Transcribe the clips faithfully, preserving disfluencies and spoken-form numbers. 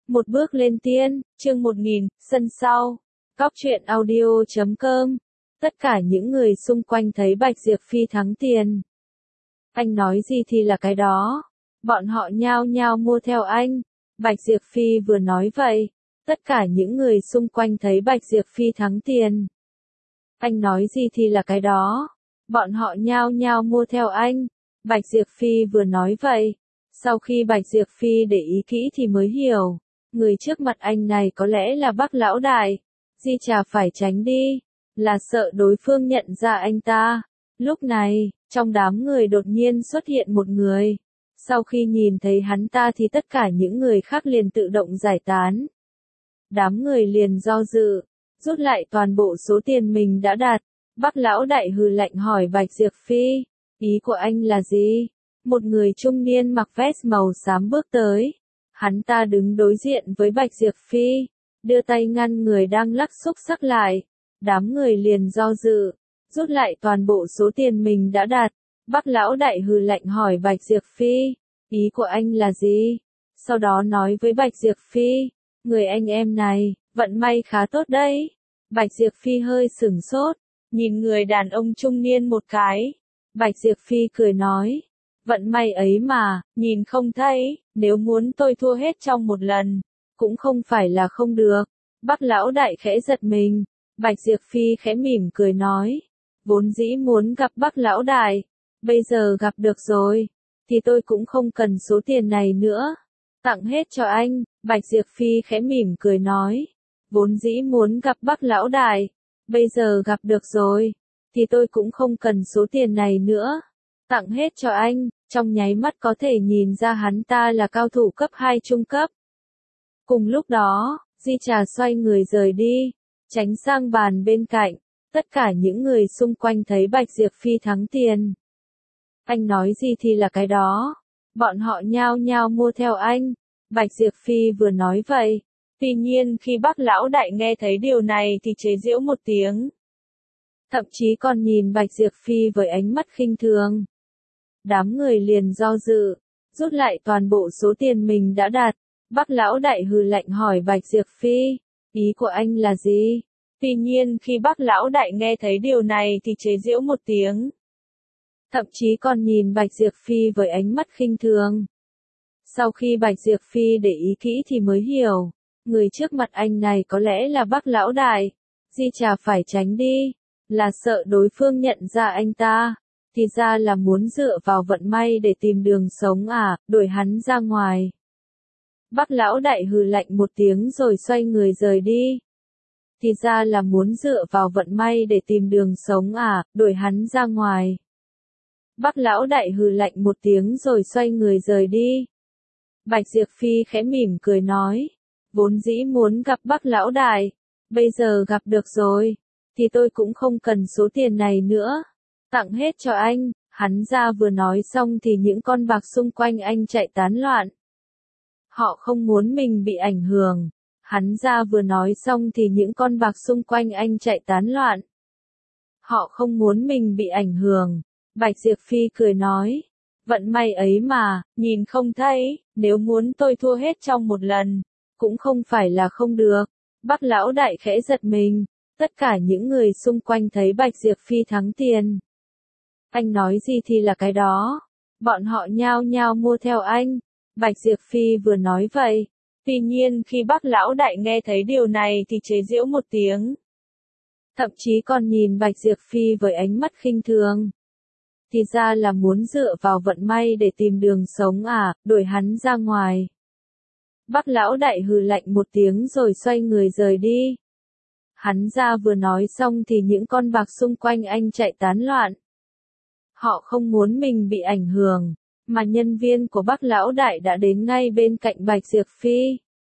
Một bước lên tiên, chương một nghìn, sân sau. Cóc truyện audio chấm com. Tất cả những người xung quanh thấy Bạch Diệp Phi thắng tiền. Anh nói gì thì là cái đó. Bọn họ nhao nhao mua theo anh. Bạch Diệp Phi vừa nói vậy. Tất cả những người xung quanh thấy Bạch Diệp Phi thắng tiền. Anh nói gì thì là cái đó. Bọn họ nhao nhao mua theo anh. Bạch Diệp Phi vừa nói vậy. Sau khi Bạch Diệp Phi để ý kỹ thì mới hiểu. Người trước mặt anh này có lẽ là Bác Lão Đại. Di Trà phải tránh đi. Là sợ đối phương nhận ra anh ta. Lúc này, trong đám người đột nhiên xuất hiện một người. Sau khi nhìn thấy hắn ta thì tất cả những người khác liền tự động giải tán. Đám người liền do dự, rút lại toàn bộ số tiền mình đã đặt. Bác Lão Đại hừ lạnh hỏi Bạch Diệp Phi, ý của anh là gì? Một người trung niên mặc vest màu xám bước tới. Hắn ta đứng đối diện với Bạch Diệp Phi, đưa tay ngăn người đang lắc xúc xắc lại. Đám người liền do dự, rút lại toàn bộ số tiền mình đã đặt. Bác Lão Đại hừ lạnh hỏi Bạch Diệp Phi, ý của anh là gì? Sau đó nói với Bạch Diệp Phi, người anh em này, vận may khá tốt đấy. Bạch Diệp Phi hơi sửng sốt, nhìn người đàn ông trung niên một cái. Bạch Diệp Phi cười nói, vận may ấy mà, nhìn không thấy, nếu muốn tôi thua hết trong một lần, cũng không phải là không được. Bác Lão Đại khẽ giật mình, Bạch Diệp Phi khẽ mỉm cười nói, vốn dĩ muốn gặp Bác Lão Đại, bây giờ gặp được rồi, thì tôi cũng không cần số tiền này nữa, tặng hết cho anh. Bạch Diệp Phi khẽ mỉm cười nói, vốn dĩ muốn gặp Bác Lão Đại, bây giờ gặp được rồi, thì tôi cũng không cần số tiền này nữa, tặng hết cho anh. Trong nháy mắt có thể nhìn ra hắn ta là cao thủ cấp hai trung cấp. Cùng lúc đó, Di Trà xoay người rời đi, tránh sang bàn bên cạnh. Tất cả những người xung quanh thấy Bạch Diệp Phi thắng tiền. Anh nói gì thì là cái đó. Bọn họ nhao nhao mua theo anh. Bạch Diệp Phi vừa nói vậy. Tuy nhiên khi Bác Lão Đại nghe thấy điều này thì chế giễu một tiếng. Thậm chí còn nhìn Bạch Diệp Phi với ánh mắt khinh thường. Đám người liền do dự, rút lại toàn bộ số tiền mình đã đặt. Bác Lão Đại hừ lạnh hỏi Bạch Diệp Phi, ý của anh là gì? Tuy nhiên khi Bác Lão Đại nghe thấy điều này thì chế giễu một tiếng. Thậm chí còn nhìn Bạch Diệp Phi với ánh mắt khinh thường. Sau khi Bạch Diệp Phi để ý kỹ thì mới hiểu, người trước mặt anh này có lẽ là Bác Lão Đại. Di Trà phải tránh đi, là sợ đối phương nhận ra anh ta. Thì ra là muốn dựa vào vận may để tìm đường sống à, đuổi hắn ra ngoài. Bác Lão Đại hừ lạnh một tiếng rồi xoay người rời đi. Thì ra là muốn dựa vào vận may để tìm đường sống à, đuổi hắn ra ngoài. Bác Lão Đại hừ lạnh một tiếng rồi xoay người rời đi. Bạch Diệp Phi khẽ mỉm cười nói, vốn dĩ muốn gặp Bác Lão Đại, bây giờ gặp được rồi, thì tôi cũng không cần số tiền này nữa. Tặng hết cho anh. Hắn ra vừa nói xong thì những con bạc xung quanh anh chạy tán loạn. Họ không muốn mình bị ảnh hưởng. Hắn ra vừa nói xong thì những con bạc xung quanh anh chạy tán loạn. Họ không muốn mình bị ảnh hưởng. Bạch Diệp Phi cười nói, vận may ấy mà, nhìn không thấy, nếu muốn tôi thua hết trong một lần, cũng không phải là không được. Bác Lão Đại khẽ giật mình. Tất cả những người xung quanh thấy Bạch Diệp Phi thắng tiền. Anh nói gì thì là cái đó. Bọn họ nhao nhao mua theo anh. Bạch Diệp Phi vừa nói vậy. Tuy nhiên khi Bác Lão Đại nghe thấy điều này thì chế giễu một tiếng. Thậm chí còn nhìn Bạch Diệp Phi với ánh mắt khinh thường. Thì ra là muốn dựa vào vận may để tìm đường sống à, đuổi hắn ra ngoài. Bác Lão Đại hừ lạnh một tiếng rồi xoay người rời đi. Hắn ra vừa nói xong thì những con bạc xung quanh anh chạy tán loạn. Họ không muốn mình bị ảnh hưởng, mà nhân viên của Bác Lão Đại đã đến ngay bên cạnh Bạch Diệp Phi.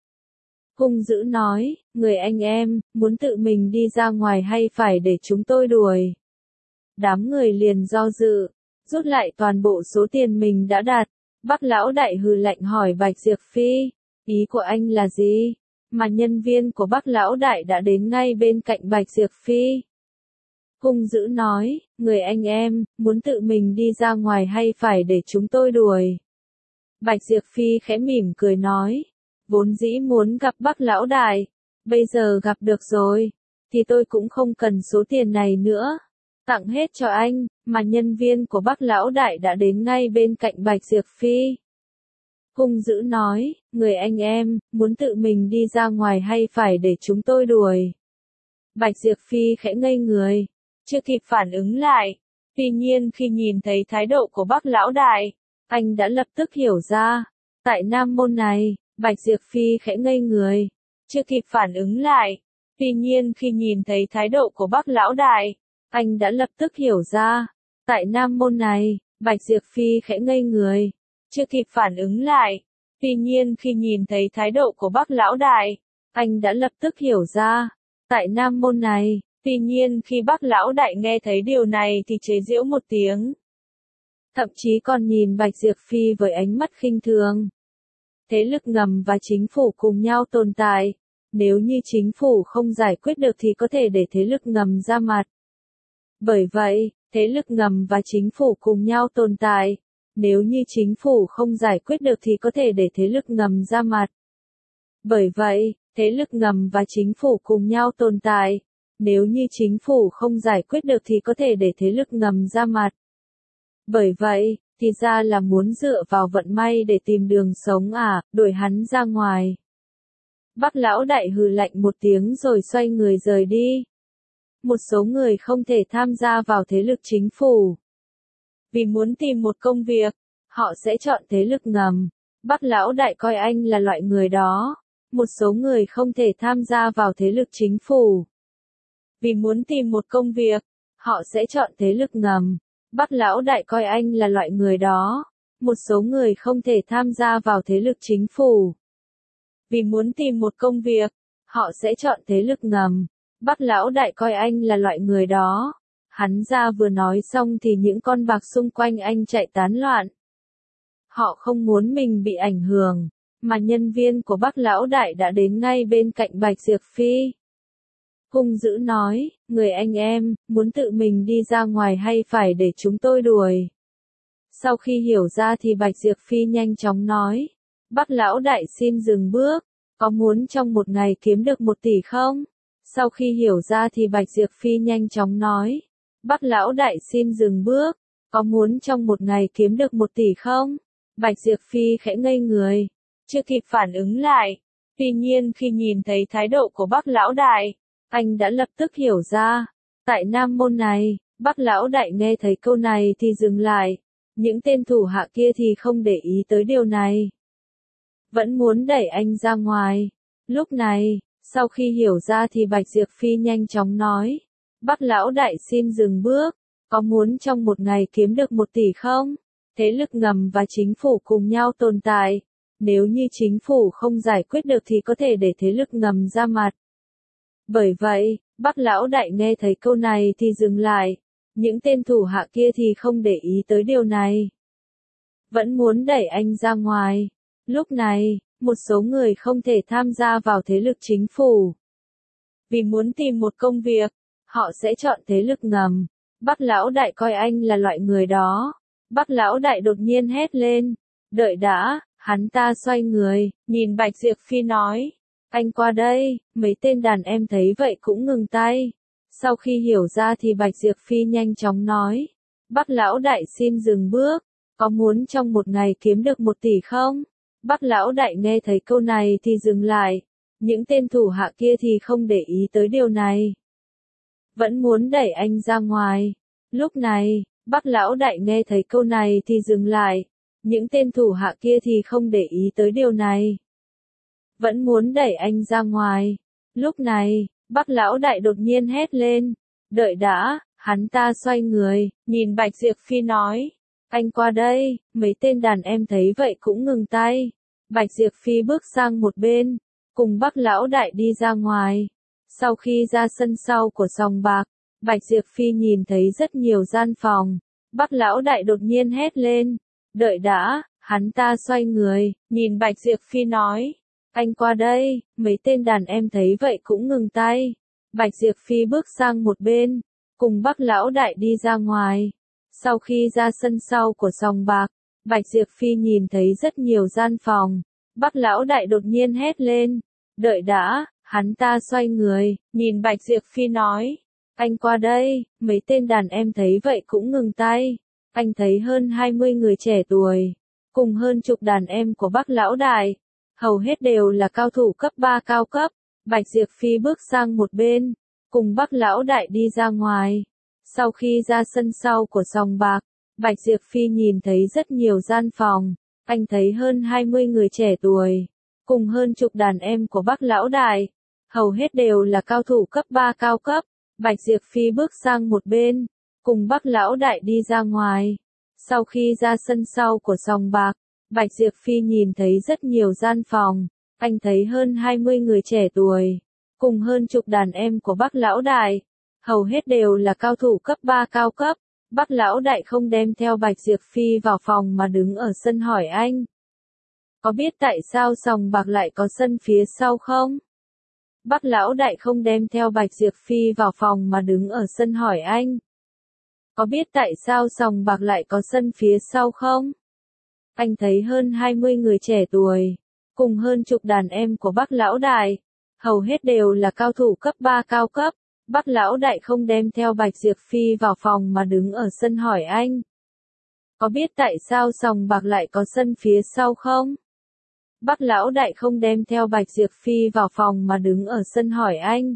Hung dữ nói, người anh em, muốn tự mình đi ra ngoài hay phải để chúng tôi đuổi? Đám người liền do dự, rút lại toàn bộ số tiền mình đã đặt. Bác Lão Đại hừ lạnh hỏi Bạch Diệp Phi, ý của anh là gì? Mà nhân viên của Bác Lão Đại đã đến ngay bên cạnh Bạch Diệp Phi. Hung dữ nói, người anh em, muốn tự mình đi ra ngoài hay phải để chúng tôi đuổi? Bạch Diệp Phi khẽ mỉm cười nói, vốn dĩ muốn gặp Bác lão đại, bây giờ gặp được rồi, thì tôi cũng không cần số tiền này nữa, tặng hết cho anh, mà nhân viên của Bác lão đại đã đến ngay bên cạnh Bạch Diệp Phi. Hung dữ nói, người anh em, muốn tự mình đi ra ngoài hay phải để chúng tôi đuổi? Bạch Diệp Phi khẽ ngây người, chưa kịp phản ứng lại, tuy nhiên khi nhìn thấy thái độ của Bác lão đại, anh đã lập tức hiểu ra, tại Nam Môn này, Bạch Diệp Phi khẽ ngây người, chưa kịp phản ứng lại, tuy nhiên khi nhìn thấy thái độ của Bác lão đại, anh đã lập tức hiểu ra, tại Nam Môn này, Bạch Diệp Phi khẽ ngây người, chưa kịp phản ứng lại, tuy nhiên khi nhìn thấy thái độ của Bác lão đại, anh đã lập tức hiểu ra, tại Nam Môn này, tuy nhiên khi Bác lão đại nghe thấy điều này thì chế giễu một tiếng. Thậm chí còn nhìn Bạch Diệp Phi với ánh mắt khinh thường. Thế lực ngầm và chính phủ cùng nhau tồn tại, nếu như chính phủ không giải quyết được thì có thể để thế lực ngầm ra mặt. Bởi vậy, thế lực ngầm và chính phủ cùng nhau tồn tại, nếu như chính phủ không giải quyết được thì có thể để thế lực ngầm ra mặt. Bởi vậy, thế lực ngầm và chính phủ cùng nhau tồn tại, nếu như chính phủ không giải quyết được thì có thể để thế lực ngầm ra mặt. Bởi vậy, thì ra là muốn dựa vào vận may để tìm đường sống à, đuổi hắn ra ngoài. Bác lão đại hừ lạnh một tiếng rồi xoay người rời đi. Một số người không thể tham gia vào thế lực chính phủ. Vì muốn tìm một công việc, họ sẽ chọn thế lực ngầm. Bác lão đại coi anh là loại người đó. Một số người không thể tham gia vào thế lực chính phủ. Vì muốn tìm một công việc, họ sẽ chọn thế lực ngầm. Bác lão đại coi anh là loại người đó. Một số người không thể tham gia vào thế lực chính phủ. Vì muốn tìm một công việc, họ sẽ chọn thế lực ngầm. Bác lão đại coi anh là loại người đó. Hắn ra vừa nói xong thì những con bạc xung quanh anh chạy tán loạn. Họ không muốn mình bị ảnh hưởng, mà nhân viên của Bác lão đại đã đến ngay bên cạnh Bạch Diệp Phi. Hung dữ nói, người anh em, muốn tự mình đi ra ngoài hay phải để chúng tôi đuổi? Sau khi hiểu ra thì Bạch Diệp Phi nhanh chóng nói, Bác lão đại xin dừng bước, có muốn trong một ngày kiếm được một tỷ không? Sau khi hiểu ra thì Bạch Diệp Phi nhanh chóng nói, Bác lão đại xin dừng bước, có muốn trong một ngày kiếm được một tỷ không? Bạch Diệp Phi khẽ ngây người, chưa kịp phản ứng lại, tuy nhiên khi nhìn thấy thái độ của Bác lão đại, anh đã lập tức hiểu ra, tại Nam Môn này, Bác lão đại nghe thấy câu này thì dừng lại, những tên thủ hạ kia thì không để ý tới điều này. Vẫn muốn đẩy anh ra ngoài. Lúc này, sau khi hiểu ra thì Bạch Diệp Phi nhanh chóng nói, Bác lão đại xin dừng bước, có muốn trong một ngày kiếm được một tỷ không? Thế lực ngầm và chính phủ cùng nhau tồn tại, nếu như chính phủ không giải quyết được thì có thể để thế lực ngầm ra mặt. Bởi vậy, Bác lão đại nghe thấy câu này thì dừng lại, những tên thủ hạ kia thì không để ý tới điều này. Vẫn muốn đẩy anh ra ngoài. Lúc này, một số người không thể tham gia vào thế lực chính phủ. Vì muốn tìm một công việc, họ sẽ chọn thế lực ngầm. Bác lão đại coi anh là loại người đó. Bác lão đại đột nhiên hét lên. Đợi đã, hắn ta xoay người, nhìn Bạch Diệp Phi nói. Anh qua đây, mấy tên đàn em thấy vậy cũng ngừng tay. Sau khi hiểu ra thì Bạch Diệp Phi nhanh chóng nói. Bác lão đại xin dừng bước, có muốn trong một ngày kiếm được một tỷ không? Bác lão đại nghe thấy câu này thì dừng lại, những tên thủ hạ kia thì không để ý tới điều này. Vẫn muốn đẩy anh ra ngoài. Lúc này, Bác lão đại nghe thấy câu này thì dừng lại, những tên thủ hạ kia thì không để ý tới điều này. Vẫn muốn đẩy anh ra ngoài. Lúc này, Bác lão đại đột nhiên hét lên. Đợi đã, hắn ta xoay người, nhìn Bạch Diệp Phi nói. Anh qua đây, mấy tên đàn em thấy vậy cũng ngừng tay. Bạch Diệp Phi bước sang một bên, cùng Bác lão đại đi ra ngoài. Sau khi ra sân sau của sòng bạc, Bạch Diệp Phi nhìn thấy rất nhiều gian phòng. Bác lão đại đột nhiên hét lên. Đợi đã, hắn ta xoay người, nhìn Bạch Diệp Phi nói. Anh qua đây, mấy tên đàn em thấy vậy cũng ngừng tay. Bạch Diệp Phi bước sang một bên, cùng Bác lão đại đi ra ngoài. Sau khi ra sân sau của sòng bạc, Bạch Diệp Phi nhìn thấy rất nhiều gian phòng. Bác lão đại đột nhiên hét lên. Đợi đã, hắn ta xoay người, nhìn Bạch Diệp Phi nói. Anh qua đây, mấy tên đàn em thấy vậy cũng ngừng tay. Anh thấy hơn hai mươi người trẻ tuổi, cùng hơn chục đàn em của bác lão đại, hầu hết đều là cao thủ cấp ba cao cấp. Bạch Diệp Phi bước sang một bên, cùng bác lão đại đi ra ngoài. Sau khi ra sân sau của sòng bạc, Bạch Diệp Phi nhìn thấy rất nhiều gian phòng, anh thấy hơn hai mươi người trẻ tuổi, cùng hơn chục đàn em của bác lão đại, hầu hết đều là cao thủ cấp ba cao cấp. Bạch Diệp Phi bước sang một bên, cùng bác lão đại đi ra ngoài. Sau khi ra sân sau của sòng bạc, Bạch Diệp Phi nhìn thấy rất nhiều gian phòng, anh thấy hơn hai mươi người trẻ tuổi, cùng hơn chục đàn em của bác lão đại, hầu hết đều là cao thủ cấp ba cao cấp. Bác lão đại không đem theo Bạch Diệp Phi vào phòng mà đứng ở sân hỏi anh. Có biết tại sao sòng bạc lại có sân phía sau không? Bác lão đại không đem theo Bạch Diệp Phi vào phòng mà đứng ở sân hỏi anh. Có biết tại sao sòng bạc lại có sân phía sau không? Anh thấy hơn hai mươi người trẻ tuổi, cùng hơn chục đàn em của bác lão đại, hầu hết đều là cao thủ cấp ba cao cấp. Bác lão đại không đem theo Bạch Diệp Phi vào phòng mà đứng ở sân hỏi anh. Có biết tại sao sòng bạc lại có sân phía sau không? Bác lão đại không đem theo Bạch Diệp Phi vào phòng mà đứng ở sân hỏi anh.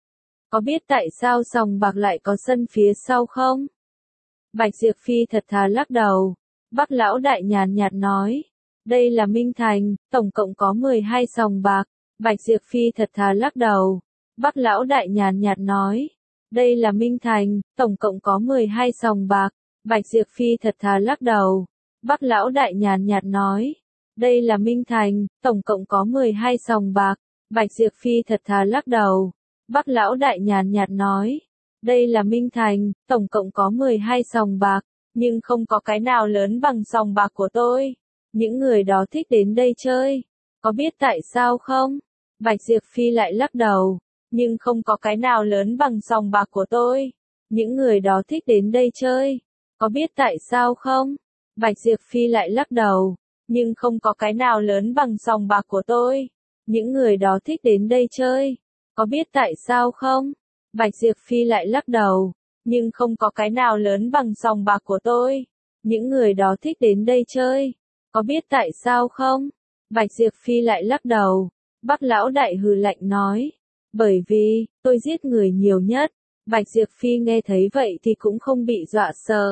Có biết tại sao sòng bạc lại có sân phía sau không? Bạch Diệp Phi thật thà lắc đầu. Bác lão đại nhàn nhạt nói. Đây là Minh Thành, tổng cộng có mười hai sòng bạc. Bạch Diệp Phi thật thà lắc đầu. Bác lão đại nhàn nhạt nói. Đây là Minh Thành, tổng cộng có mười hai sòng bạc. Bạch Diệp Phi thật thà lắc đầu. Bác lão đại nhàn nhạt nói. Đây là Minh Thành, tổng cộng có mười hai sòng bạc. Bạch Diệp Phi thật thà lắc đầu. Bác lão đại nhàn nhạt nói. Đây là Minh Thành, tổng cộng có mười hai sòng bạc, nhưng không có cái nào lớn bằng sòng bạc của tôi. Những người đó thích đến đây chơi. Có biết tại sao không? Bạch Diệp Phi lại lắc đầu. Nhưng không có cái nào lớn bằng sòng bạc của tôi. Những người đó thích đến đây chơi. Có biết tại sao không? Bạch Diệp Phi lại lắc đầu. Nhưng không có cái nào lớn bằng sòng bạc của tôi. Những người đó thích đến đây chơi. Có biết tại sao không? Bạch Diệp Phi lại lắc đầu. Nhưng không có cái nào lớn bằng sòng bạc của tôi. Những người đó thích đến đây chơi. Có biết tại sao không? Bạch Diệp Phi lại lắc đầu. Bác lão đại hừ lạnh nói. Bởi vì, tôi giết người nhiều nhất. Bạch Diệp Phi nghe thấy vậy thì cũng không bị dọa sợ.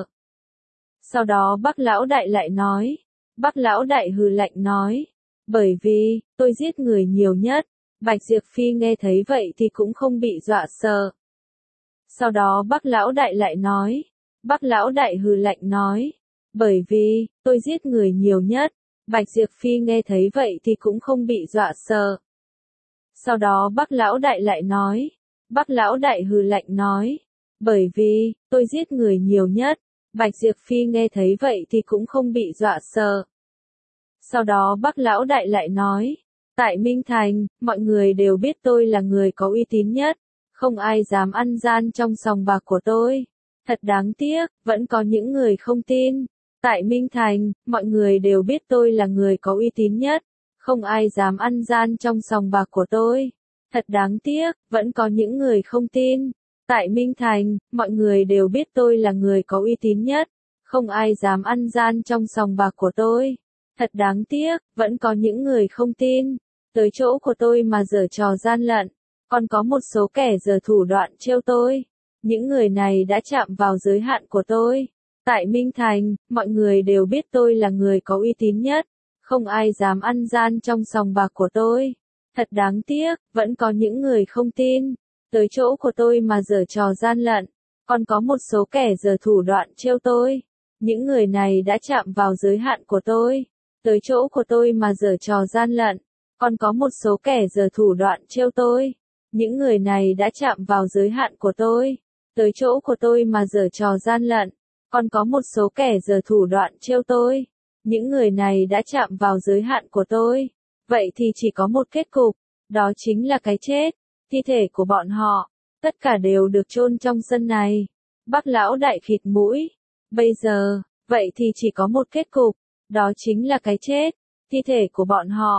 Sau đó bác lão đại lại nói. Bác lão đại hừ lạnh nói. Bởi vì, tôi giết người nhiều nhất. Bạch Diệp Phi nghe thấy vậy thì cũng không bị dọa sợ. Sau đó bác lão đại lại nói. Bác lão đại hừ lạnh nói. Bởi vì, tôi giết người nhiều nhất. Bạch Diệp Phi nghe thấy vậy thì cũng không bị dọa sợ. Sau đó bác lão đại lại nói. Bác lão đại hừ lạnh nói. Bởi vì, tôi giết người nhiều nhất. Bạch Diệp Phi nghe thấy vậy thì cũng không bị dọa sợ. Sau đó bác lão đại lại nói. Tại Minh Thành, mọi người đều biết tôi là người có uy tín nhất. Không ai dám ăn gian trong sòng bạc của tôi. Thật đáng tiếc, vẫn có những người không tin. Tại Minh Thành, mọi người đều biết tôi là người có uy tín nhất. Không ai dám ăn gian trong sòng bạc của tôi. Thật đáng tiếc, vẫn có những người không tin. Tại Minh Thành, mọi người đều biết tôi là người có uy tín nhất. Không ai dám ăn gian trong sòng bạc của tôi. Thật đáng tiếc, vẫn có những người không tin. Tới chỗ của tôi mà giở trò gian lận. Còn có một số kẻ giở thủ đoạn trêu tôi. Những người này đã chạm vào giới hạn của tôi. Tại Minh Thành, mọi người đều biết tôi là người có uy tín nhất. Không ai dám ăn gian trong sòng bạc của tôi. Thật đáng tiếc, vẫn có những người không tin. Tới chỗ của tôi mà giở trò gian lận. Còn có một số kẻ giở thủ đoạn trêu tôi. Những người này đã chạm vào giới hạn của tôi. Tới chỗ của tôi mà giở trò gian lận. Còn có một số kẻ giở thủ đoạn trêu tôi. Những người này đã chạm vào giới hạn của tôi. Tới chỗ của tôi mà giở trò gian lận. Còn có một số kẻ giở thủ đoạn trêu tôi. Những người này đã chạm vào giới hạn của tôi. Vậy thì chỉ có một kết cục. Đó chính là cái chết. Thi thể của bọn họ. Tất cả đều được chôn trong sân này. Bác lão đại khịt mũi. Bây giờ, vậy thì chỉ có một kết cục. Đó chính là cái chết. Thi thể của bọn họ.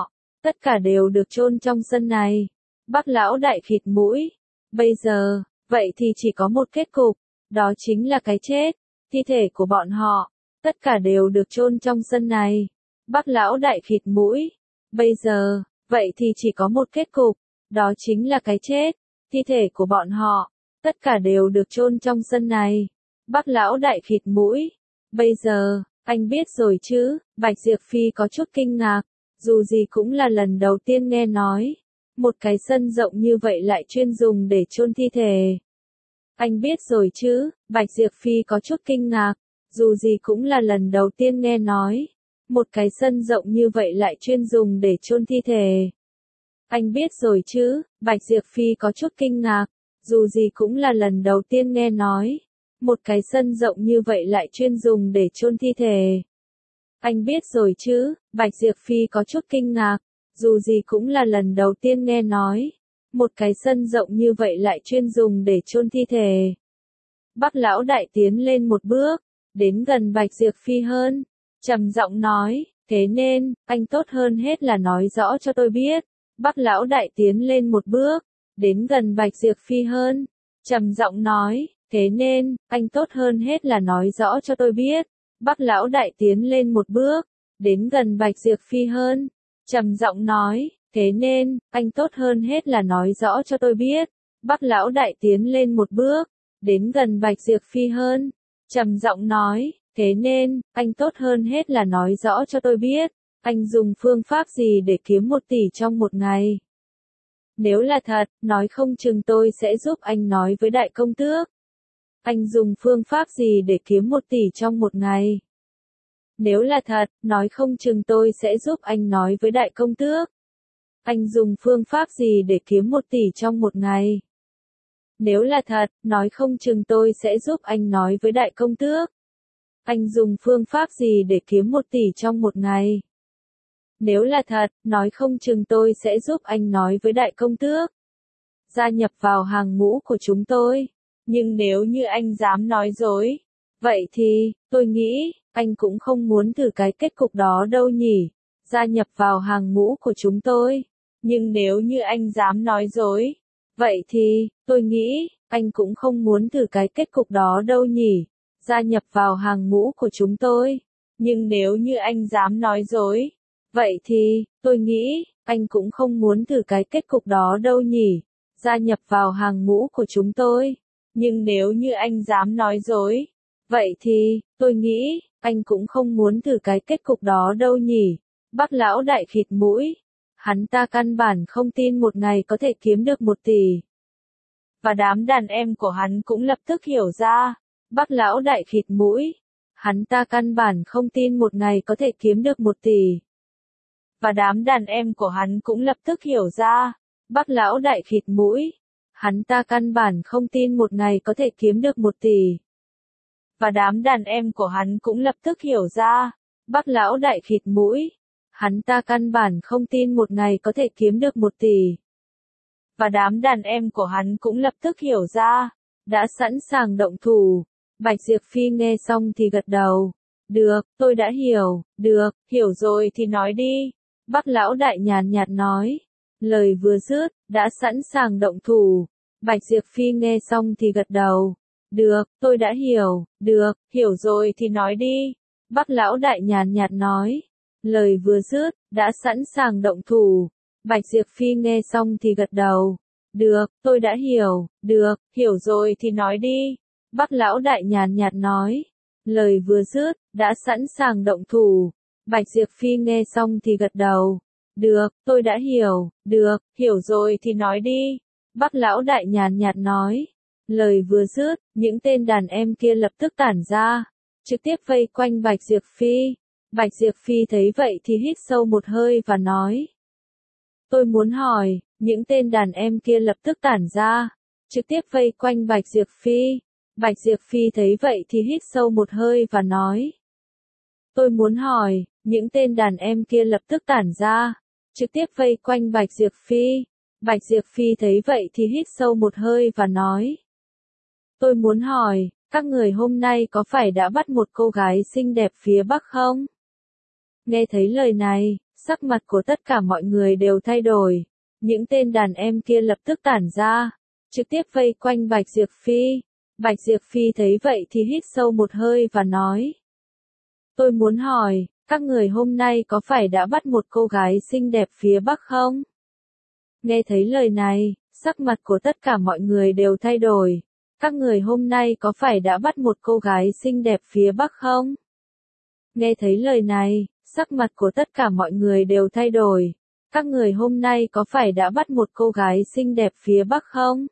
tất cả đều được chôn trong sân này. Bác lão đại khịt mũi. Bây giờ, vậy thì chỉ có một kết cục, đó chính là cái chết. Thi thể của bọn họ, tất cả đều được chôn trong sân này. Bác lão đại khịt mũi. Bây giờ, vậy thì chỉ có một kết cục, đó chính là cái chết. Thi thể của bọn họ, tất cả đều được chôn trong sân này. Bác lão đại khịt mũi. Bây giờ, anh biết rồi chứ? Bạch Diệp Phi có chút kinh ngạc, dù gì cũng là lần đầu tiên nghe nói. Một cái sân rộng như vậy lại chuyên dùng để chôn thi thể. Anh biết rồi chứ? Bạch Diệp Phi có chút kinh ngạc, dù gì cũng là lần đầu tiên nghe nói. Một cái sân rộng như vậy lại chuyên dùng để chôn thi thể. Anh biết rồi chứ? Bạch Diệp Phi có chút kinh ngạc, dù gì cũng là lần đầu tiên nghe nói. Một cái sân rộng như vậy lại chuyên dùng để chôn thi thể. Anh biết rồi chứ? Bạch Diệp Phi có chút kinh ngạc, dù gì cũng là lần đầu tiên nghe nói. Một cái sân rộng như vậy lại chuyên dùng để chôn thi thể. Bác lão đại tiến lên một bước, đến gần Bạch Diệp Phi hơn, trầm giọng nói, thế nên, anh tốt hơn hết là nói rõ cho tôi biết. Bác lão đại tiến lên một bước, đến gần Bạch Diệp Phi hơn, trầm giọng nói, thế nên, anh tốt hơn hết là nói rõ cho tôi biết. Bác lão đại tiến lên một bước, đến gần Bạch Diệp Phi hơn, trầm giọng nói, thế nên, anh tốt hơn hết là nói rõ cho tôi biết. Bác lão đại tiến lên một bước, đến gần Bạch Diệp Phi hơn, trầm giọng nói, thế nên, anh tốt hơn hết là nói rõ cho tôi biết. Anh dùng phương pháp gì để kiếm một tỷ trong một ngày? Nếu là thật, nói không chừng tôi sẽ giúp anh nói với đại công tước. Anh dùng phương pháp gì để kiếm một tỷ trong một ngày? Nếu là thật, nói không chừng tôi sẽ giúp anh nói với đại công tước. Anh dùng phương pháp gì để kiếm một tỷ trong một ngày? Nếu là thật, nói không chừng tôi sẽ giúp anh nói với đại công tước. Anh dùng phương pháp gì để kiếm một tỷ trong một ngày? Nếu là thật, nói không chừng tôi sẽ giúp anh nói với đại công tước. Gia nhập vào hàng ngũ của chúng tôi. Nhưng nếu như anh dám nói dối, vậy thì, tôi nghĩ, anh cũng không muốn thử cái kết cục đó đâu nhỉ. Gia nhập vào hàng ngũ của chúng tôi. Nhưng nếu như anh dám nói dối, vậy thì, tôi nghĩ, anh cũng không muốn thử cái kết cục đó đâu nhỉ. Gia nhập vào hàng ngũ của chúng tôi. Nhưng nếu như anh dám nói dối, vậy thì, tôi nghĩ, anh cũng không muốn thử cái kết cục đó đâu nhỉ. Gia nhập vào hàng ngũ của chúng tôi. Nhưng nếu như anh dám nói dối, vậy thì, tôi nghĩ, anh cũng không muốn thử cái kết cục đó đâu nhỉ. Bác lão đại khịt mũi. Hắn ta căn bản không tin một ngày có thể kiếm được một tỷ. Và đám đàn em của hắn cũng lập tức hiểu ra. Bác lão đại khịt mũi. Hắn ta căn bản không tin một ngày có thể kiếm được một tỷ. Và đám đàn em của hắn cũng lập tức hiểu ra. Bác lão đại khịt mũi. Hắn ta căn bản không tin một ngày có thể kiếm được một tỷ. Và đám đàn em của hắn cũng lập tức hiểu ra. Bác lão đại khịt mũi. Hắn ta căn bản không tin một ngày có thể kiếm được một tỷ. Và đám đàn em của hắn cũng lập tức hiểu ra. Đã sẵn sàng động thủ. Bạch Diệp Phi nghe xong thì gật đầu. Được, tôi đã hiểu. Được, hiểu rồi thì nói đi. Bác lão đại nhàn nhạt nói. Lời vừa dứt, đã sẵn sàng động thủ. Bạch Diệp Phi nghe xong thì gật đầu. Được, tôi đã hiểu. Được, hiểu rồi thì nói đi. Bác lão đại nhàn nhạt nói. Lời vừa dứt, đã sẵn sàng động thủ. Bạch Diệp Phi nghe xong thì gật đầu. Được, tôi đã hiểu. Được, hiểu rồi thì nói đi. Bác lão đại nhàn nhạt nói. Lời vừa dứt, đã sẵn sàng động thủ. Bạch Diệp Phi nghe xong thì gật đầu. Được, tôi đã hiểu. Được, hiểu rồi thì nói đi. Bác lão đại nhàn nhạt nói. Lời vừa dứt, những tên đàn em kia lập tức tản ra, trực tiếp vây quanh Bạch Diệp Phi. Bạch Diệp Phi thấy vậy thì hít sâu một hơi và nói. Tôi muốn hỏi, những tên đàn em kia lập tức tản ra, trực tiếp vây quanh Bạch Diệp Phi. Bạch Diệp Phi thấy vậy thì hít sâu một hơi và nói. Tôi muốn hỏi, những tên đàn em kia lập tức tản ra, trực tiếp vây quanh Bạch Diệp Phi. Bạch Diệp Phi thấy vậy thì hít sâu một hơi và nói. Tôi muốn hỏi, các người hôm nay có phải đã bắt một cô gái xinh đẹp phía Bắc không? Nghe thấy lời này, Sắc mặt của tất cả mọi người đều thay đổi. Những tên đàn em kia lập tức tản ra, trực tiếp vây quanh Bạch Diệp Phi. Bạch Diệp Phi thấy vậy thì hít sâu một hơi và nói. Tôi muốn hỏi, các người hôm nay có phải đã bắt một cô gái xinh đẹp phía Bắc không? Nghe thấy lời này, sắc mặt của tất cả mọi người đều thay đổi. Các người hôm nay có phải đã bắt một cô gái xinh đẹp phía Bắc không? Nghe thấy lời này, sắc mặt của tất cả mọi người đều thay đổi. Các người hôm nay có phải đã bắt một cô gái xinh đẹp phía Bắc không?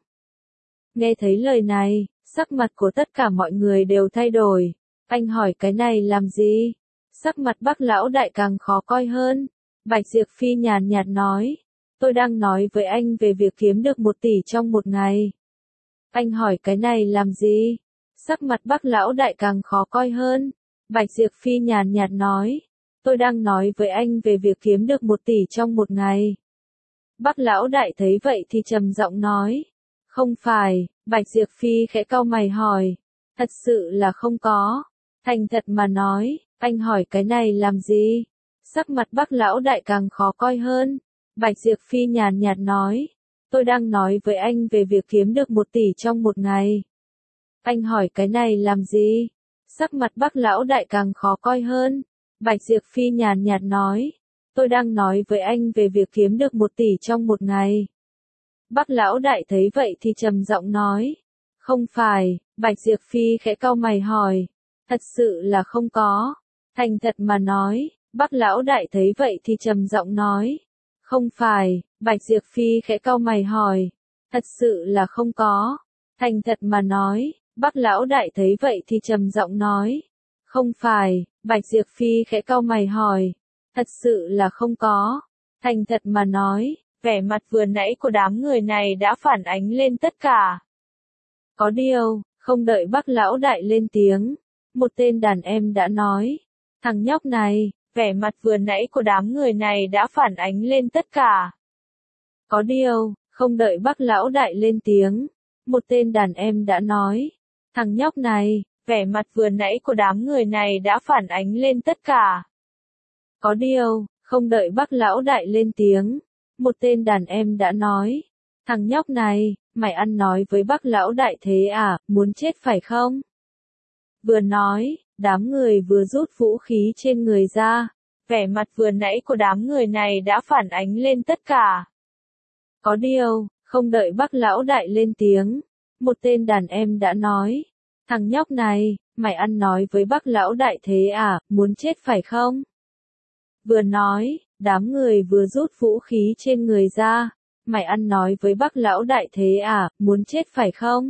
Nghe thấy lời này, sắc mặt của tất cả mọi người đều thay đổi. Anh hỏi cái này làm gì? Sắc mặt Bác lão đại càng khó coi hơn. Bạch Diệp Phi nhàn nhạt nói. Tôi đang nói với anh về việc kiếm được một tỷ trong một ngày. Anh hỏi cái này làm gì? Sắc mặt Bác lão đại càng khó coi hơn. Bạch Diệp Phi nhàn nhạt nói. Tôi đang nói với anh về việc kiếm được một tỷ trong một ngày. Bác lão đại thấy vậy thì trầm giọng nói. Không phải, Bạch Diệp Phi khẽ cau mày hỏi. Thật sự là không có. Thành thật mà nói, anh hỏi cái này làm gì? Sắc mặt Bác lão đại càng khó coi hơn. Bạch Diệp Phi nhàn nhạt nói. Tôi đang nói với anh về việc kiếm được một tỷ trong một ngày. Anh hỏi cái này làm gì? Sắc mặt Bác lão đại càng khó coi hơn. Bạch Diệp Phi nhàn nhạt nói. Tôi đang nói với anh về việc kiếm được một tỷ trong một ngày. Bác lão đại thấy vậy thì trầm giọng nói. Không phải, Bạch Diệp Phi khẽ cau mày hỏi. Thật sự là không có. Thành thật mà nói, Bác lão đại thấy vậy thì trầm giọng nói. Không phải, Bạch Diệp Phi khẽ cau mày hỏi. Thật sự là không có. Thành thật mà nói, Bác lão đại thấy vậy thì trầm giọng nói. Không phải, Bạch Diệp Phi khẽ cau mày hỏi. Thật sự là không có. Thành thật mà nói, vẻ mặt vừa nãy của đám người này đã phản ánh lên tất cả. Có điều, không đợi Bác lão đại lên tiếng, một tên đàn em đã nói. Thằng nhóc này, vẻ mặt vừa nãy của đám người này đã phản ánh lên tất cả. Có điều, không đợi Bác lão đại lên tiếng, một tên đàn em đã nói. Thằng nhóc này, vẻ mặt vừa nãy của đám người này đã phản ánh lên tất cả. Có điều, không đợi Bác lão đại lên tiếng, một tên đàn em đã nói. Thằng nhóc này, mày ăn nói với Bác lão đại thế à, muốn chết phải không? Vừa nói, đám người vừa rút vũ khí trên người ra. Vẻ mặt vừa nãy của đám người này đã phản ánh lên tất cả. Có điều, không đợi Bác lão đại lên tiếng, một tên đàn em đã nói. Thằng nhóc này, mày ăn nói với Bác lão đại thế à, muốn chết phải không? Vừa nói, đám người vừa rút vũ khí trên người ra. Mày ăn nói với Bác lão đại thế à, muốn chết phải không?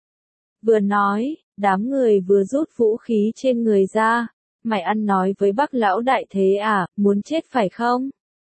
Vừa nói, đám người vừa rút vũ khí trên người ra. Mày ăn nói với Bác lão đại thế à, muốn chết phải không?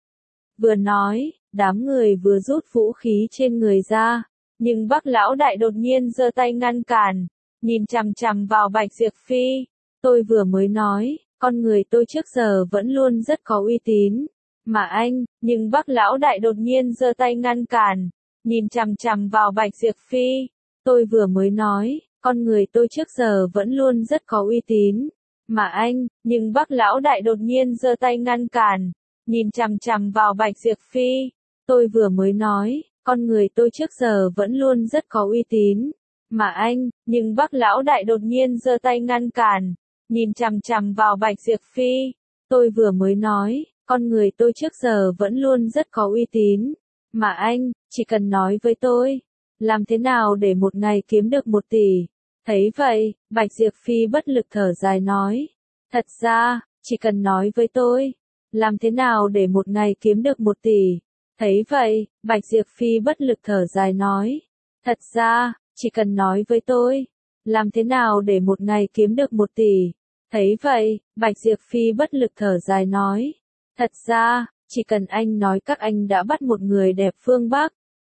Vừa nói, đám người vừa rút vũ khí trên người ra. Nhưng Bác lão đại đột nhiên giơ tay ngăn cản, nhìn chằm chằm vào Bạch Diệp Phi. Tôi vừa mới nói, con người tôi trước giờ vẫn luôn rất có uy tín. Mà anh, nhưng Bác lão đại đột nhiên giơ tay ngăn cản, nhìn chằm chằm vào Bạch Diệp Phi. Tôi vừa mới nói, con người tôi trước giờ vẫn luôn rất có uy tín. Mà anh, nhưng Bác lão đại đột nhiên giơ tay ngăn cản, nhìn chằm chằm vào Bạch Diệp Phi. Tôi vừa mới nói, con người tôi trước giờ vẫn luôn rất có uy tín. Mà anh, nhưng Bác lão đại đột nhiên giơ tay ngăn cản, nhìn chằm chằm vào Bạch Diệp Phi. Tôi vừa mới nói, con người tôi trước giờ vẫn luôn rất có uy tín. Mà anh, chỉ cần nói với tôi, làm thế nào để một ngày kiếm được một tỷ. Thấy vậy, Bạch Diệp Phi bất lực thở dài nói. Thật ra, chỉ cần nói với tôi, làm thế nào để một ngày kiếm được một tỷ. Thấy vậy, Bạch Diệp Phi bất lực thở dài nói. Thật ra, chỉ cần nói với tôi, làm thế nào để một ngày kiếm được một tỷ. Thấy vậy, Bạch Diệp Phi bất lực thở dài nói. Thật ra, chỉ cần anh nói các anh đã bắt một người đẹp phương Bắc,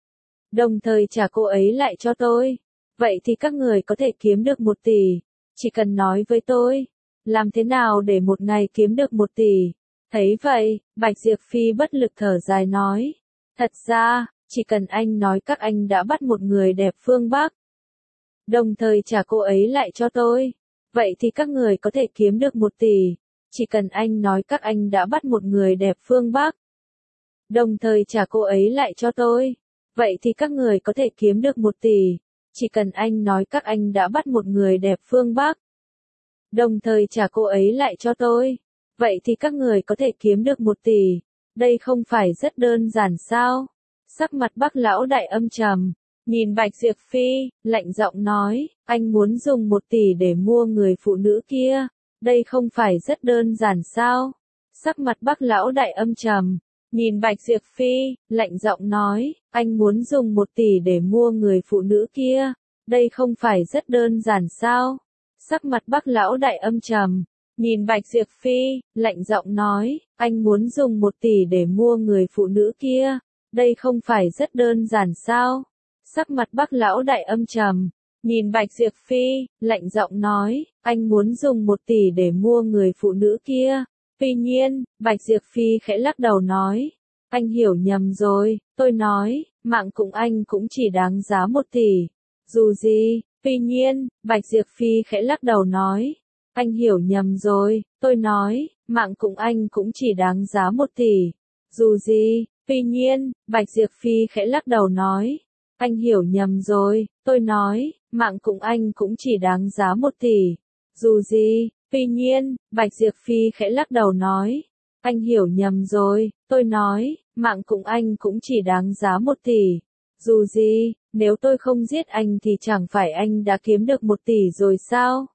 đồng thời trả cô ấy lại cho tôi, vậy thì các người có thể kiếm được một tỷ. Chỉ cần nói với tôi, làm thế nào để một ngày kiếm được một tỷ. Thấy vậy, Bạch Diệp Phi bất lực thở dài nói. Thật ra, chỉ cần anh nói các anh đã bắt một người đẹp phương Bắc, đồng thời trả cô ấy lại cho tôi, vậy thì các người có thể kiếm được một tỷ. chỉ cần anh nói các anh đã bắt một người đẹp phương Bắc, đồng thời trả cô ấy lại cho tôi, vậy thì các người có thể kiếm được một tỷ. Chỉ cần anh nói các anh đã bắt một người đẹp phương Bắc, đồng thời trả cô ấy lại cho tôi, vậy thì các người có thể kiếm được một tỷ. Đây không phải rất đơn giản sao? Sắc mặt Bác lão đại âm trầm, nhìn Bạch Diệp Phi, lạnh giọng nói, anh muốn dùng một tỷ để mua người phụ nữ kia, đây không phải rất đơn giản sao? Sắc mặt Bác lão đại âm trầm, nhìn Bạch Diệp Phi, lạnh giọng nói, anh muốn dùng một tỷ để mua người phụ nữ kia, đây không phải rất đơn giản sao? Sắc mặt Bác lão đại âm trầm, nhìn Bạch Diệp Phi, lạnh giọng nói, anh muốn dùng một tỷ để mua người phụ nữ kia, đây không phải rất đơn giản sao? Sắc mặt Bác lão đại âm trầm, nhìn Bạch Diệp Phi, lạnh giọng nói, anh muốn dùng một tỷ để mua người phụ nữ kia. Tuy nhiên, Bạch Diệp Phi khẽ lắc đầu nói, anh hiểu nhầm rồi, tôi nói, mạng cùng anh cũng chỉ đáng giá một tỷ. Dù gì, tuy nhiên, Bạch Diệp Phi khẽ lắc đầu nói, anh hiểu nhầm rồi, tôi nói, mạng cùng anh cũng chỉ đáng giá một tỷ. Dù gì, tuy nhiên, Bạch Diệp Phi khẽ lắc đầu nói, anh hiểu nhầm rồi, tôi nói, mạng cùng anh cũng chỉ đáng giá một tỷ. Dù gì, tuy nhiên, Bạch Diệp Phi khẽ lắc đầu nói, anh hiểu nhầm rồi, tôi nói, mạng cùng anh cũng chỉ đáng giá một tỷ. Dù gì, nếu tôi không giết anh thì chẳng phải anh đã kiếm được một tỷ rồi sao?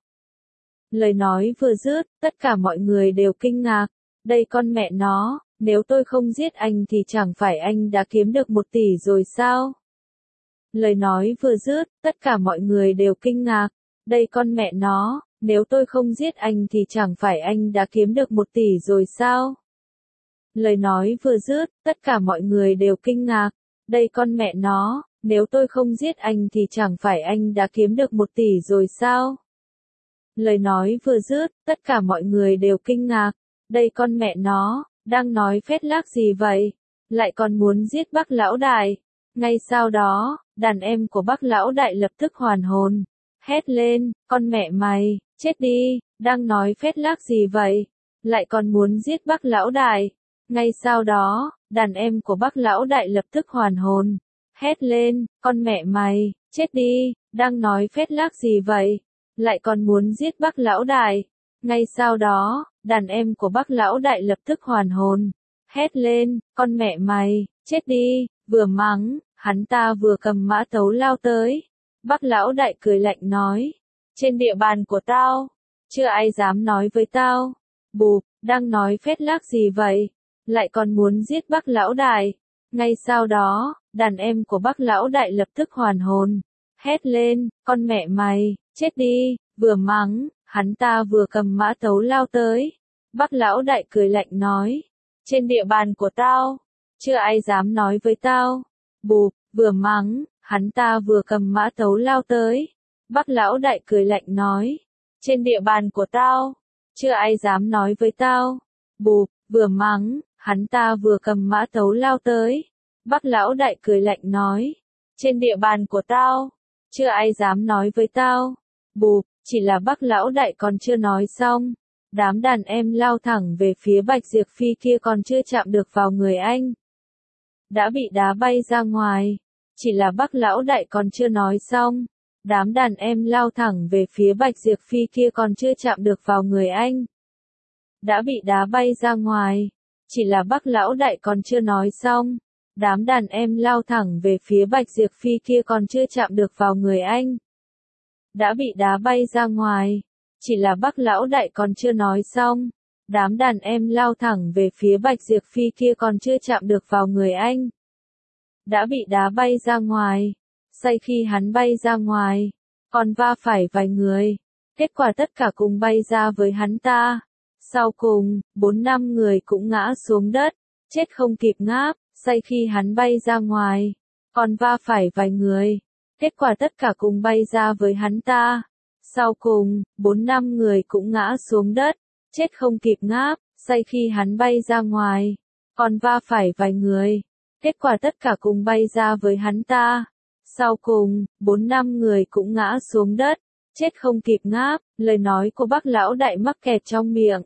Lời nói vừa dứt, tất cả mọi người đều kinh ngạc, đây con mẹ nó, nếu tôi không giết anh thì chẳng phải anh đã kiếm được một tỷ rồi sao? Lời nói vừa dứt, tất cả mọi người đều kinh ngạc, đây con mẹ nó, nếu tôi không giết anh thì chẳng phải anh đã kiếm được một tỷ rồi sao? Lời nói vừa dứt, tất cả mọi người đều kinh ngạc, đây con mẹ nó, nếu tôi không giết anh thì chẳng phải anh đã kiếm được một tỷ rồi sao? Lời nói vừa dứt, tất cả mọi người đều kinh ngạc, đây con mẹ nó, đang nói phét lác gì vậy? Lại còn muốn giết Bác lão đại. Ngay sau đó, đàn em của Bác lão đại lập tức hoàn hồn, hét lên, con mẹ mày, chết đi, đang nói phét lác gì vậy? Lại còn muốn giết Bác lão đại. Ngay sau đó, đàn em của Bác lão đại lập tức hoàn hồn, hét lên, con mẹ mày, chết đi, đang nói phét lác gì vậy? Lại còn muốn giết Bác lão đại. Ngay sau đó, đàn em của Bác lão đại lập tức hoàn hồn, hét lên, con mẹ mày, chết đi, vừa mắng, hắn ta vừa cầm mã tấu lao tới. Bác lão đại cười lạnh nói, trên địa bàn của tao, chưa ai dám nói với tao. Bụp, đang nói phét lác gì vậy? Lại còn muốn giết Bác lão đại. Ngay sau đó, đàn em của Bác lão đại lập tức hoàn hồn, hét lên, con mẹ mày, chết đi, vừa mắng, hắn ta vừa cầm mã tấu lao tới. Bác lão đại cười lạnh nói, trên địa bàn của tao, chưa ai dám nói với tao. Bụp, vừa mắng, hắn ta vừa cầm mã tấu lao tới. Bác lão đại cười lạnh nói, trên địa bàn của tao, chưa ai dám nói với tao. Bụp, vừa mắng, hắn ta vừa cầm mã tấu lao tới. Bác lão đại cười lạnh nói, trên địa bàn của tao, chưa ai dám nói với tao. Bụp, chỉ là Bác lão đại còn chưa nói xong, đám đàn em lao thẳng về phía Bạch Diệp Phi kia còn chưa chạm được vào người anh, đã bị đá bay ra ngoài. Chỉ là Bác lão đại còn chưa nói xong, đám đàn em lao thẳng về phía Bạch Diệp Phi kia còn chưa chạm được vào người anh, đã bị đá bay ra ngoài. Chỉ là Bác lão đại còn chưa nói xong, đám đàn em lao thẳng về phía Bạch Diệp Phi kia còn chưa chạm được vào người anh, đã bị đá bay ra ngoài. Chỉ là Bác lão đại còn chưa nói xong, đám đàn em lao thẳng về phía Bạch Diệp Phi kia còn chưa chạm được vào người anh, đã bị đá bay ra ngoài. Say khi hắn bay ra ngoài, còn va phải vài người, kết quả tất cả cùng bay ra với hắn ta. Sau cùng, bốn năm người cũng ngã xuống đất, chết không kịp ngáp. Say khi hắn bay ra ngoài, còn va phải vài người, kết quả tất cả cùng bay ra với hắn ta. Sau cùng, bốn năm người cũng ngã xuống đất, chết không kịp ngáp. Say khi hắn bay ra ngoài, còn va phải vài người, kết quả tất cả cùng bay ra với hắn ta. Sau cùng, bốn năm người cũng ngã xuống đất, chết không kịp ngáp. Lời nói của Bác lão đại mắc kẹt trong miệng,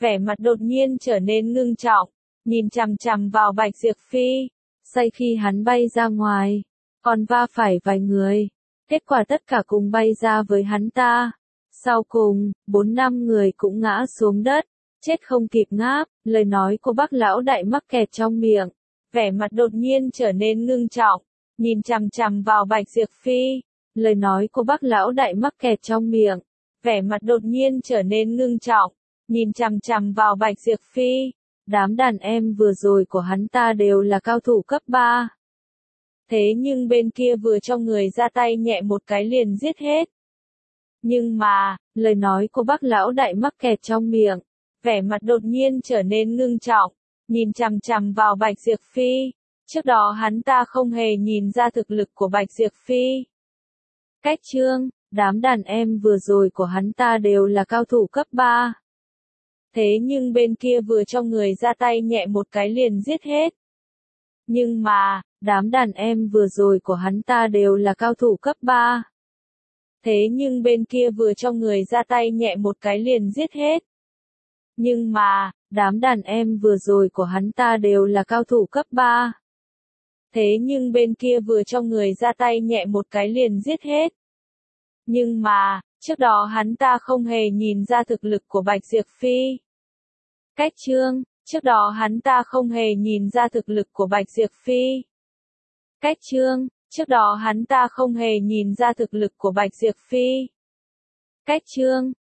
vẻ mặt đột nhiên trở nên ngưng trọng, nhìn chằm chằm vào Bạch Diệp Phi. Say khi hắn bay ra ngoài, còn va phải vài người. Kết quả tất cả cùng bay ra với hắn ta. Sau cùng, bốn năm người cũng ngã xuống đất, chết không kịp ngáp. Lời nói của bác lão đại mắc kẹt trong miệng, vẻ mặt đột nhiên trở nên ngưng trọng, nhìn chằm chằm vào Bạch Diệp Phi. Lời nói của bác lão đại mắc kẹt trong miệng, vẻ mặt đột nhiên trở nên ngưng trọng, nhìn chằm chằm vào Bạch Diệp Phi. Đám đàn em vừa rồi của hắn ta đều là cao thủ cấp ba. Thế nhưng bên kia vừa cho người ra tay nhẹ một cái liền giết hết. Nhưng mà, lời nói của bác lão đại mắc kẹt trong miệng, vẻ mặt đột nhiên trở nên ngưng trọng, nhìn chằm chằm vào Bạch Diệp Phi. Trước đó hắn ta không hề nhìn ra thực lực của Bạch Diệp Phi. Cách chương, đám đàn em vừa rồi của hắn ta đều là cao thủ cấp ba. Thế nhưng bên kia vừa cho người ra tay nhẹ một cái liền giết hết. Nhưng mà, đám đàn em vừa rồi của hắn ta đều là cao thủ cấp ba. Thế nhưng bên kia vừa cho người ra tay nhẹ một cái liền giết hết. Nhưng mà, đám đàn em vừa rồi của hắn ta đều là cao thủ cấp ba. Thế nhưng bên kia vừa cho người ra tay nhẹ một cái liền giết hết. Nhưng mà, trước đó hắn ta không hề nhìn ra thực lực của Bạch Diệp Phi. Cách chương, trước đó hắn ta không hề nhìn ra thực lực của Bạch Diệp Phi. Cách chương, trước đó hắn ta không hề nhìn ra thực lực của Bạch Diệp Phi. Cách chương,